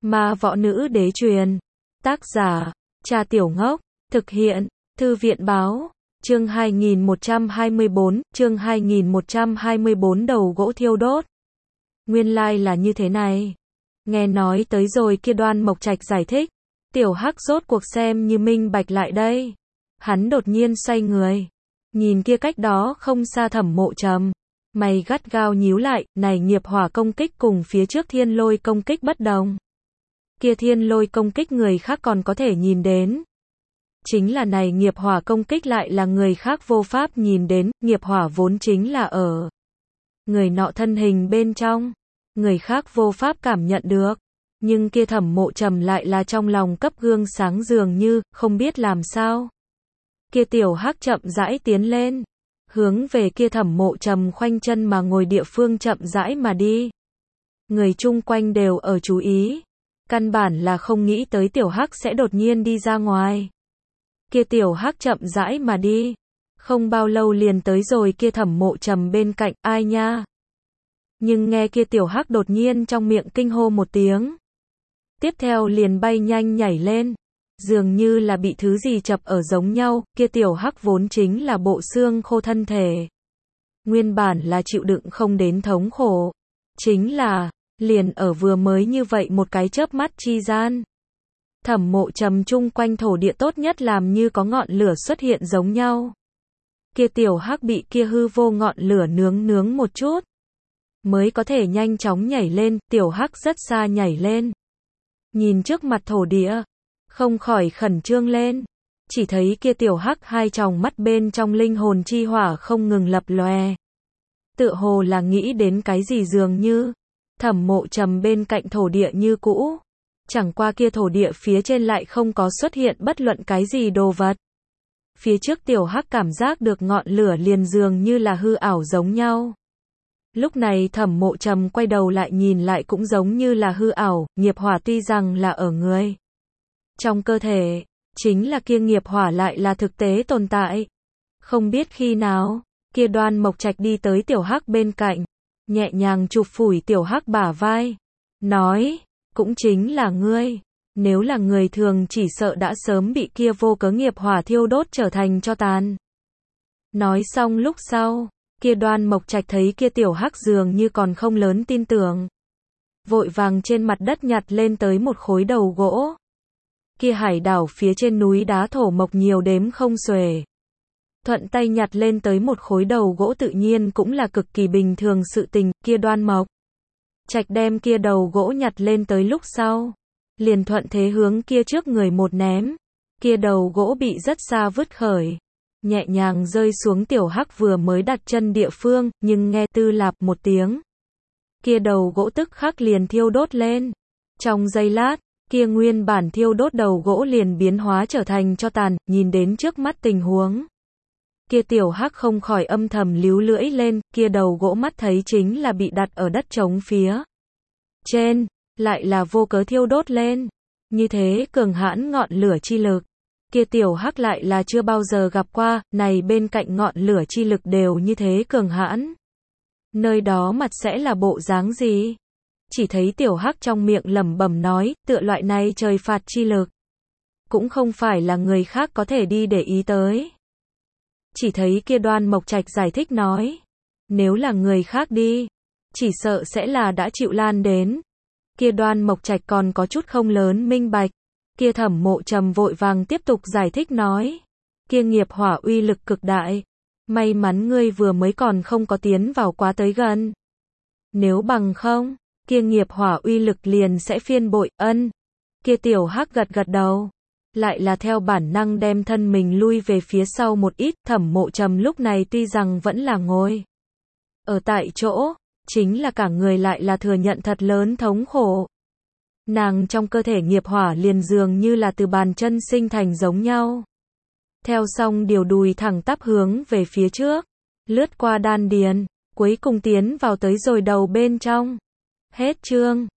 Ma võ nữ đế truyền. Tác giả, Cha Tiểu Ngốc. Thực hiện, Thư viện báo. Chương 2124, đầu gỗ thiêu đốt. Nguyên lai là như thế này. Nghe nói tới rồi kia Đoan Mộc Trạch giải thích. Tiểu Hắc rốt cuộc xem như minh bạch lại đây. Hắn đột nhiên xoay người. Nhìn kia cách đó không xa Thẩm Mộ Trầm. Mày gắt gao nhíu lại, này nghiệp hỏa công kích cùng phía trước thiên lôi công kích bất đồng. Kia thiên lôi công kích người khác còn có thể nhìn đến. Chính là này nghiệp hỏa công kích lại là người khác vô pháp nhìn đến, nghiệp hỏa vốn chính là ở người nọ thân hình bên trong, người khác vô pháp cảm nhận được. Nhưng kia Thẩm Mộ Trầm lại là trong lòng cấp gương sáng dường như, không biết làm sao. Kia Tiểu Hắc chậm rãi tiến lên, hướng về kia Thẩm Mộ Trầm khoanh chân mà ngồi địa phương chậm rãi mà đi. Người chung quanh đều ở chú ý, căn bản là không nghĩ tới Tiểu Hắc sẽ đột nhiên đi ra ngoài. Kia Tiểu Hắc chậm rãi mà đi, không bao lâu liền tới rồi kia Thẩm Mộ Trầm bên cạnh, ai nha. Nhưng nghe kia Tiểu Hắc đột nhiên trong miệng kinh hô một tiếng. Tiếp theo liền bay nhanh nhảy lên, dường như là bị thứ gì chập ở giống nhau, kia Tiểu Hắc vốn chính là bộ xương khô thân thể. Nguyên bản là chịu đựng không đến thống khổ. Chính là, liền ở vừa mới như vậy một cái chớp mắt chi gian. Thẩm Mộ Trầm chung quanh thổ địa tốt nhất làm như có ngọn lửa xuất hiện giống nhau. Kia Tiểu Hắc bị kia hư vô ngọn lửa nướng một chút. Mới có thể nhanh chóng nhảy lên, Tiểu Hắc rất xa nhảy lên. Nhìn trước mặt thổ địa, không khỏi khẩn trương lên. Chỉ thấy kia Tiểu Hắc hai tròng mắt bên trong linh hồn chi hỏa không ngừng lập lòe. Tựa hồ là nghĩ đến cái gì dường như. Thẩm Mộ Trầm bên cạnh thổ địa như cũ. Chẳng qua kia thổ địa phía trên lại không có xuất hiện bất luận cái gì đồ vật. Phía trước Tiểu Hắc cảm giác được ngọn lửa liền dường như là hư ảo giống nhau. Lúc này Thẩm Mộ Trầm quay đầu lại nhìn lại cũng giống như là hư ảo, nghiệp hỏa tuy rằng là ở người trong cơ thể, chính là kia nghiệp hỏa lại là thực tế tồn tại. Không biết khi nào, kia Đoan Mộc Trạch đi tới Tiểu Hắc bên cạnh, nhẹ nhàng chụp phủi Tiểu Hắc bả vai, nói, cũng chính là ngươi, nếu là người thường chỉ sợ đã sớm bị kia vô cớ nghiệp hỏa thiêu đốt trở thành tro tàn. Nói xong lúc sau, kia Đoan Mộc Trạch thấy kia Tiểu Hắc dường như còn không lớn tin tưởng. Vội vàng trên mặt đất nhặt lên tới một khối đầu gỗ. Kia hải đảo phía trên núi đá thổ mộc nhiều đếm không xuể. Thuận tay nhặt lên tới một khối đầu gỗ tự nhiên cũng là cực kỳ bình thường sự tình, kia Đoan Mộc Trạch đem kia đầu gỗ nhặt lên tới lúc sau. Liền thuận thế hướng kia trước người một ném. Kia đầu gỗ bị rất xa vứt khởi. Nhẹ nhàng rơi xuống Tiểu Hắc vừa mới đặt chân địa phương, nhưng nghe tư lạp một tiếng. Kia đầu gỗ tức khắc liền thiêu đốt lên. Trong giây lát, kia nguyên bản thiêu đốt đầu gỗ liền biến hóa trở thành tro tàn, nhìn đến trước mắt tình huống. Kia Tiểu Hắc không khỏi âm thầm líu lưỡi lên, kia đầu gỗ mắt thấy chính là bị đặt ở đất trống phía trên, lại là vô cớ thiêu đốt lên. Như thế cường hãn ngọn lửa chi lực. Kia Tiểu Hắc lại là chưa bao giờ gặp qua, này bên cạnh ngọn lửa chi lực đều như thế cường hãn. Nơi đó mặt sẽ là bộ dáng gì? Chỉ thấy Tiểu Hắc trong miệng lẩm bẩm nói, tựa loại này trời phạt chi lực. Cũng không phải là người khác có thể đi để ý tới. Chỉ thấy kia Đoan Mộc Trạch giải thích nói, nếu là người khác đi, chỉ sợ sẽ là đã chịu lan đến. Kia Đoan Mộc Trạch còn có chút không lớn minh bạch. Kia Thẩm Mộ Trầm vội vàng tiếp tục giải thích nói, kia nghiệp hỏa uy lực cực đại, may mắn ngươi vừa mới còn không có tiến vào quá tới gần. Nếu bằng không, kia nghiệp hỏa uy lực liền sẽ phiên bội, ân. Kia Tiểu Hắc gật gật đầu, lại là theo bản năng đem thân mình lui về phía sau một ít. Thẩm Mộ Trầm lúc này tuy rằng vẫn là ngồi ở tại chỗ, chính là cả người lại là thừa nhận thật lớn thống khổ. Nàng trong cơ thể nghiệp hỏa liền dường như là từ bàn chân sinh thành giống nhau. Theo xong điều đùi thẳng tắp hướng về phía trước, lướt qua đan điền, cuối cùng tiến vào tới rồi đầu bên trong. Hết chương.